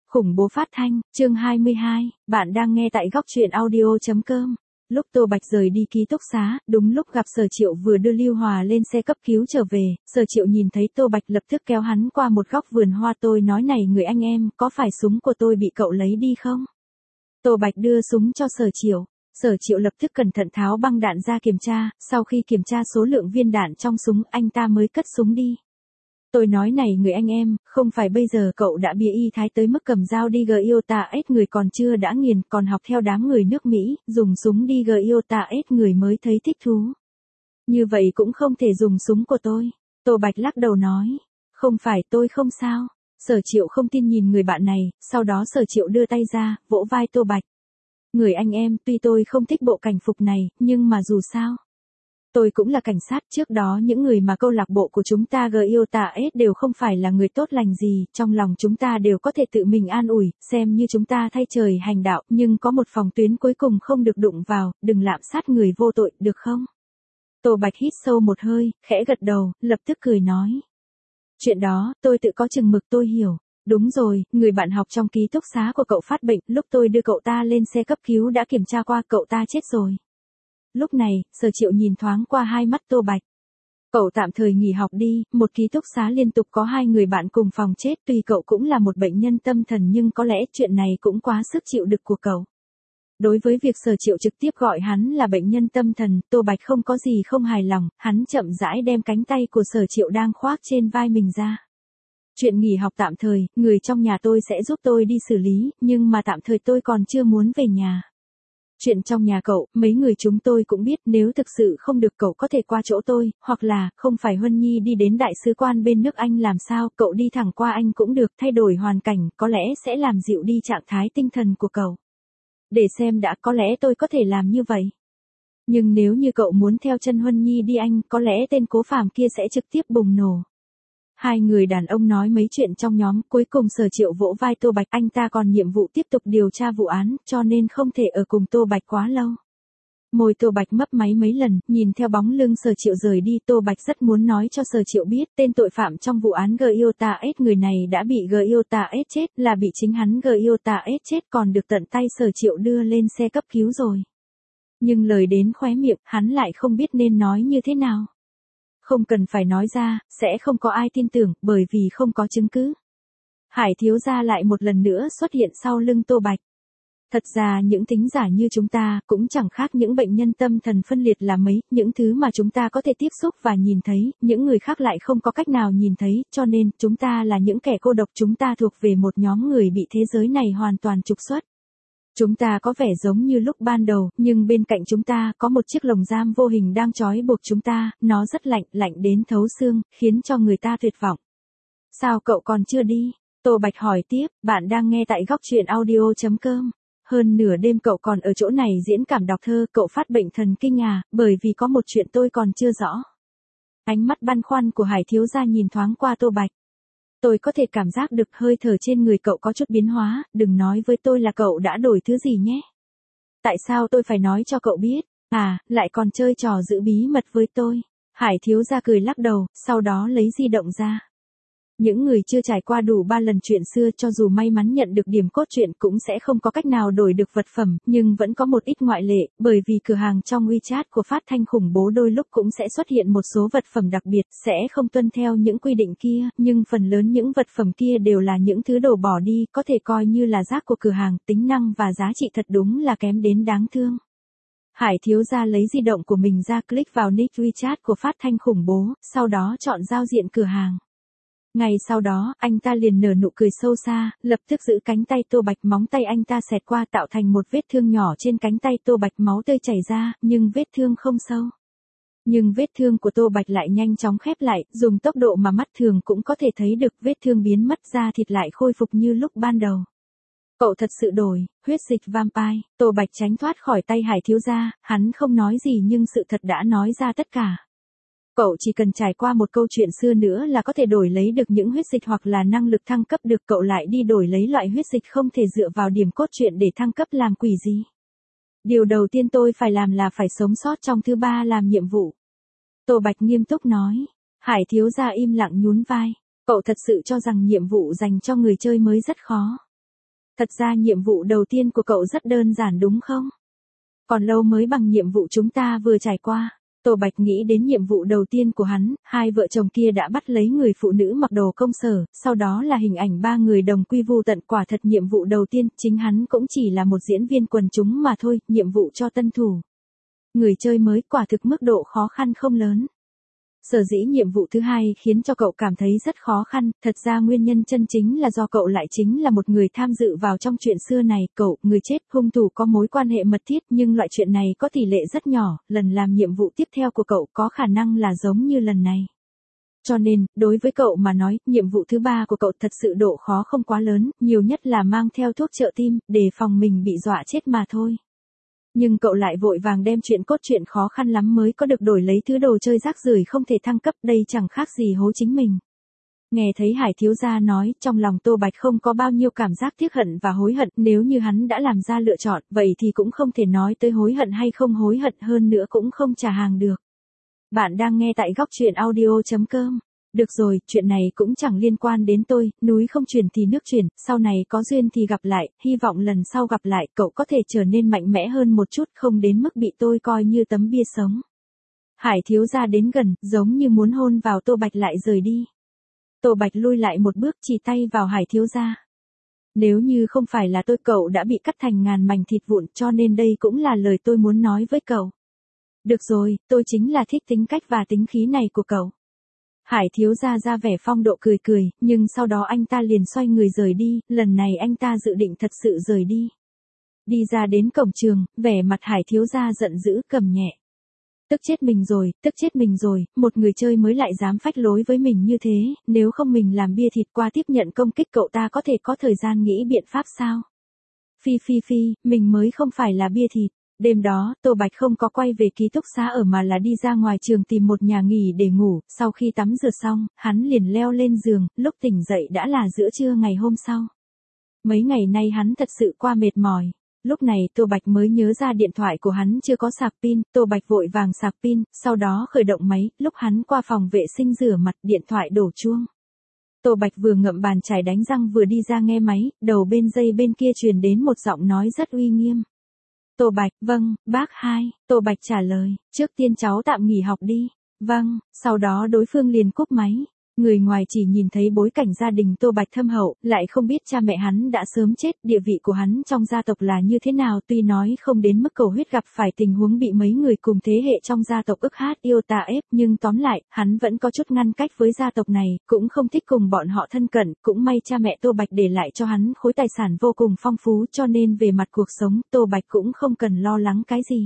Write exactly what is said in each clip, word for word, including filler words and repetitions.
Khủng bố phát thanh, chương hai mươi hai, bạn đang nghe tại góc truyện audio chấm com. Lúc Tô Bạch rời đi ký túc xá, đúng lúc gặp Sở Triệu vừa đưa Lưu Hòa lên xe cấp cứu trở về, Sở Triệu nhìn thấy Tô Bạch lập tức kéo hắn qua một góc vườn hoa. Tôi nói này người anh em, có phải súng của tôi bị cậu lấy đi không? Tô Bạch đưa súng cho Sở Triệu. Sở Triệu lập tức cẩn thận tháo băng đạn ra kiểm tra, sau khi kiểm tra số lượng viên đạn trong súng anh ta mới cất súng đi. Tôi nói này người anh em, không phải bây giờ cậu đã bia y thái tới mức cầm dao đi Giota ép người còn chưa đã nghiền, còn học theo đám người nước Mỹ, dùng súng đi Giota ép người mới thấy thích thú. Như vậy cũng không thể dùng súng của tôi. Tô Bạch lắc đầu nói, không phải tôi không sao. Sở Triệu không tin nhìn người bạn này, sau đó Sở Triệu đưa tay ra, vỗ vai Tô Bạch. Người anh em, tuy tôi không thích bộ cảnh phục này, nhưng mà dù sao. Tôi cũng là cảnh sát, trước đó những người mà câu lạc bộ của chúng ta Giota ép đều không phải là người tốt lành gì, trong lòng chúng ta đều có thể tự mình an ủi, xem như chúng ta thay trời hành đạo, nhưng có một phòng tuyến cuối cùng không được đụng vào, đừng lạm sát người vô tội, được không? Tô Bạch hít sâu một hơi, khẽ gật đầu, lập tức cười nói. Chuyện đó, tôi tự có chừng mực tôi hiểu. Đúng rồi, người bạn học trong ký túc xá của cậu phát bệnh, lúc tôi đưa cậu ta lên xe cấp cứu đã kiểm tra qua, cậu ta chết rồi. Lúc này, Sở Triệu nhìn thoáng qua hai mắt Tô Bạch. Cậu tạm thời nghỉ học đi, một ký túc xá liên tục có hai người bạn cùng phòng chết, tuy cậu cũng là một bệnh nhân tâm thần nhưng có lẽ chuyện này cũng quá sức chịu đựng của cậu. Đối với việc Sở Triệu trực tiếp gọi hắn là bệnh nhân tâm thần, Tô Bạch không có gì không hài lòng, hắn chậm rãi đem cánh tay của Sở Triệu đang khoác trên vai mình ra. Chuyện nghỉ học tạm thời, người trong nhà tôi sẽ giúp tôi đi xử lý, nhưng mà tạm thời tôi còn chưa muốn về nhà. Chuyện trong nhà cậu, mấy người chúng tôi cũng biết, nếu thực sự không được cậu có thể qua chỗ tôi, hoặc là, không phải Huân Nhi đi đến đại sứ quan bên nước Anh làm sao, cậu đi thẳng qua Anh cũng được, thay đổi hoàn cảnh, có lẽ sẽ làm dịu đi trạng thái tinh thần của cậu. Để xem đã, có lẽ tôi có thể làm như vậy. Nhưng nếu như cậu muốn theo chân Huân Nhi đi Anh, có lẽ tên Cố Phàm kia sẽ trực tiếp bùng nổ. Hai người đàn ông nói mấy chuyện trong nhóm, cuối cùng Sở Triệu vỗ vai Tô Bạch, anh ta còn nhiệm vụ tiếp tục điều tra vụ án, cho nên không thể ở cùng Tô Bạch quá lâu. Môi Tô Bạch mấp máy mấy lần, nhìn theo bóng lưng Sở Triệu rời đi, Tô Bạch rất muốn nói cho Sở Triệu biết, tên tội phạm trong vụ án Giota ép người này đã bị Giota ép chết, là bị chính hắn Giota ép chết, còn được tận tay Sở Triệu đưa lên xe cấp cứu rồi. Nhưng lời đến khóe miệng, hắn lại không biết nên nói như thế nào. Không cần phải nói ra, sẽ không có ai tin tưởng, bởi vì không có chứng cứ. Hải thiếu gia lại một lần nữa xuất hiện sau lưng Tô Bạch. Thật ra những thính giả như chúng ta, cũng chẳng khác những bệnh nhân tâm thần phân liệt là mấy, những thứ mà chúng ta có thể tiếp xúc và nhìn thấy, những người khác lại không có cách nào nhìn thấy, cho nên, chúng ta là những kẻ cô độc, chúng ta thuộc về một nhóm người bị thế giới này hoàn toàn trục xuất. Chúng ta có vẻ giống như lúc ban đầu, nhưng bên cạnh chúng ta có một chiếc lồng giam vô hình đang trói buộc chúng ta, nó rất lạnh, lạnh đến thấu xương, khiến cho người ta tuyệt vọng. Sao cậu còn chưa đi? Tô Bạch hỏi tiếp, bạn đang nghe tại góc truyện audio chấm com. Hơn nửa đêm cậu còn ở chỗ này diễn cảm đọc thơ, cậu phát bệnh thần kinh à, bởi vì có một chuyện tôi còn chưa rõ. Ánh mắt băn khoăn của Hải thiếu gia nhìn thoáng qua Tô Bạch. Tôi có thể cảm giác được hơi thở trên người cậu có chút biến hóa, đừng nói với tôi là cậu đã đổi thứ gì nhé. Tại sao tôi phải nói cho cậu biết, à, lại còn chơi trò giữ bí mật với tôi. Hải thiếu gia cười lắc đầu, sau đó lấy di động ra. Những người chưa trải qua đủ ba lần chuyện xưa cho dù may mắn nhận được điểm cốt truyện cũng sẽ không có cách nào đổi được vật phẩm, nhưng vẫn có một ít ngoại lệ, bởi vì cửa hàng trong WeChat của phát thanh khủng bố đôi lúc cũng sẽ xuất hiện một số vật phẩm đặc biệt, sẽ không tuân theo những quy định kia, nhưng phần lớn những vật phẩm kia đều là những thứ đồ bỏ đi, có thể coi như là rác của cửa hàng, tính năng và giá trị thật đúng là kém đến đáng thương. Hải thiếu gia lấy di động của mình ra, click vào nick WeChat của phát thanh khủng bố, sau đó chọn giao diện cửa hàng. Ngay sau đó, anh ta liền nở nụ cười sâu xa, lập tức giữ cánh tay Tô Bạch, móng tay anh ta xẹt qua tạo thành một vết thương nhỏ trên cánh tay Tô Bạch, máu tươi chảy ra, nhưng vết thương không sâu. Nhưng vết thương của Tô Bạch lại nhanh chóng khép lại, dùng tốc độ mà mắt thường cũng có thể thấy được, vết thương biến mất, da thịt lại khôi phục như lúc ban đầu. Cậu thật sự đổi, huyết dịch vampire. Tô Bạch tránh thoát khỏi tay Hải thiếu gia, hắn không nói gì nhưng sự thật đã nói ra tất cả. Cậu chỉ cần trải qua một câu chuyện xưa nữa là có thể đổi lấy được những huyết dịch hoặc là năng lực thăng cấp được, cậu lại đi đổi lấy loại huyết dịch không thể dựa vào điểm cốt truyện để thăng cấp làm quỷ gì. Điều đầu tiên tôi phải làm là phải sống sót trong thứ ba làm nhiệm vụ. Tô Bạch nghiêm túc nói. Hải thiếu gia im lặng nhún vai. Cậu thật sự cho rằng nhiệm vụ dành cho người chơi mới rất khó. Thật ra nhiệm vụ đầu tiên của cậu rất đơn giản đúng không? Còn lâu mới bằng nhiệm vụ chúng ta vừa trải qua. Tô Bạch nghĩ đến nhiệm vụ đầu tiên của hắn, hai vợ chồng kia đã bắt lấy người phụ nữ mặc đồ công sở, sau đó là hình ảnh ba người đồng quy vu tận. Quả thật nhiệm vụ đầu tiên, chính hắn cũng chỉ là một diễn viên quần chúng mà thôi, nhiệm vụ cho tân thủ. Người chơi mới, quả thực mức độ khó khăn không lớn. Sở dĩ nhiệm vụ thứ hai khiến cho cậu cảm thấy rất khó khăn, thật ra nguyên nhân chân chính là do cậu lại chính là một người tham dự vào trong chuyện xưa này, cậu, người chết, hung thủ có mối quan hệ mật thiết nhưng loại chuyện này có tỷ lệ rất nhỏ, lần làm nhiệm vụ tiếp theo của cậu có khả năng là giống như lần này. Cho nên, đối với cậu mà nói, nhiệm vụ thứ ba của cậu thật sự độ khó không quá lớn, nhiều nhất là mang theo thuốc trợ tim, để phòng mình bị dọa chết mà thôi. Nhưng cậu lại vội vàng đem chuyện cốt truyện khó khăn lắm mới có được đổi lấy thứ đồ chơi rác rưởi không thể thăng cấp, đây chẳng khác gì hố chính mình. Nghe thấy Hải thiếu gia nói, trong lòng Tô Bạch không có bao nhiêu cảm giác tiếc hận và hối hận, nếu như hắn đã làm ra lựa chọn, vậy thì cũng không thể nói tới hối hận hay không hối hận, hơn nữa cũng không trả hàng được. Bạn đang nghe tại góc truyện audio chấm com. Được rồi, chuyện này cũng chẳng liên quan đến tôi, núi không chuyển thì nước chuyển, sau này có duyên thì gặp lại, hy vọng lần sau gặp lại cậu có thể trở nên mạnh mẽ hơn một chút, không đến mức bị tôi coi như tấm bia sống. Hải thiếu gia đến gần, giống như muốn hôn vào Tô Bạch lại rời đi. Tô Bạch lui lại một bước, chỉ tay vào Hải thiếu gia. Nếu như không phải là tôi, cậu đã bị cắt thành ngàn mảnh thịt vụn, cho nên đây cũng là lời tôi muốn nói với cậu. Được rồi, tôi chính là thích tính cách và tính khí này của cậu. Hải thiếu gia ra vẻ phong độ cười cười, nhưng sau đó anh ta liền xoay người rời đi, lần này anh ta dự định thật sự rời đi. Đi ra đến cổng trường, vẻ mặt Hải thiếu gia giận dữ, cầm nhẹ. Tức chết mình rồi, tức chết mình rồi, một người chơi mới lại dám phách lối với mình như thế, nếu không mình làm bia thịt qua tiếp nhận công kích cậu ta có thể có thời gian nghĩ biện pháp sao? Phi phi phi, mình mới không phải là bia thịt. Đêm đó, Tô Bạch không có quay về ký túc xá ở mà là đi ra ngoài trường tìm một nhà nghỉ để ngủ, sau khi tắm rửa xong, hắn liền leo lên giường, lúc tỉnh dậy đã là giữa trưa ngày hôm sau. Mấy ngày nay hắn thật sự qua mệt mỏi. Lúc này Tô Bạch mới nhớ ra điện thoại của hắn chưa có sạc pin, Tô Bạch vội vàng sạc pin, sau đó khởi động máy, lúc hắn qua phòng vệ sinh rửa mặt, điện thoại đổ chuông. Tô Bạch vừa ngậm bàn chải đánh răng vừa đi ra nghe máy, đầu bên dây bên kia truyền đến một giọng nói rất uy nghiêm. Tô Bạch, vâng, bác hai, Tô Bạch trả lời, trước tiên cháu tạm nghỉ học đi. Vâng, sau đó đối phương liền cúp máy. Người ngoài chỉ nhìn thấy bối cảnh gia đình Tô Bạch thâm hậu, lại không biết cha mẹ hắn đã sớm chết, địa vị của hắn trong gia tộc là như thế nào, tuy nói không đến mức cầu huyết gặp phải tình huống bị mấy người cùng thế hệ trong gia tộc ức hát yêu tà ép, nhưng tóm lại, hắn vẫn có chút ngăn cách với gia tộc này, cũng không thích cùng bọn họ thân cận, cũng may cha mẹ Tô Bạch để lại cho hắn khối tài sản vô cùng phong phú, cho nên về mặt cuộc sống, Tô Bạch cũng không cần lo lắng cái gì.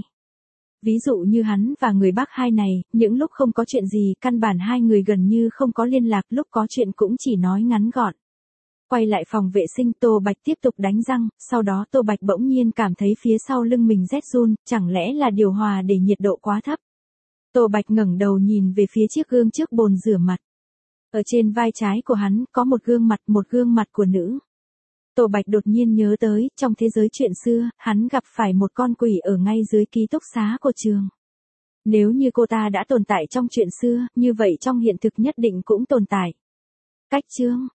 Ví dụ như hắn và người bác hai này, những lúc không có chuyện gì, căn bản hai người gần như không có liên lạc, lúc có chuyện cũng chỉ nói ngắn gọn. Quay lại phòng vệ sinh, Tô Bạch tiếp tục đánh răng, sau đó Tô Bạch bỗng nhiên cảm thấy phía sau lưng mình rét run, chẳng lẽ là điều hòa để nhiệt độ quá thấp. Tô Bạch ngẩng đầu nhìn về phía chiếc gương trước bồn rửa mặt. Ở trên vai trái của hắn, có một gương mặt, một gương mặt của nữ. Tô Bạch đột nhiên nhớ tới, trong thế giới chuyện xưa, hắn gặp phải một con quỷ ở ngay dưới ký túc xá của trường. Nếu như cô ta đã tồn tại trong chuyện xưa, như vậy trong hiện thực nhất định cũng tồn tại. Cách chương,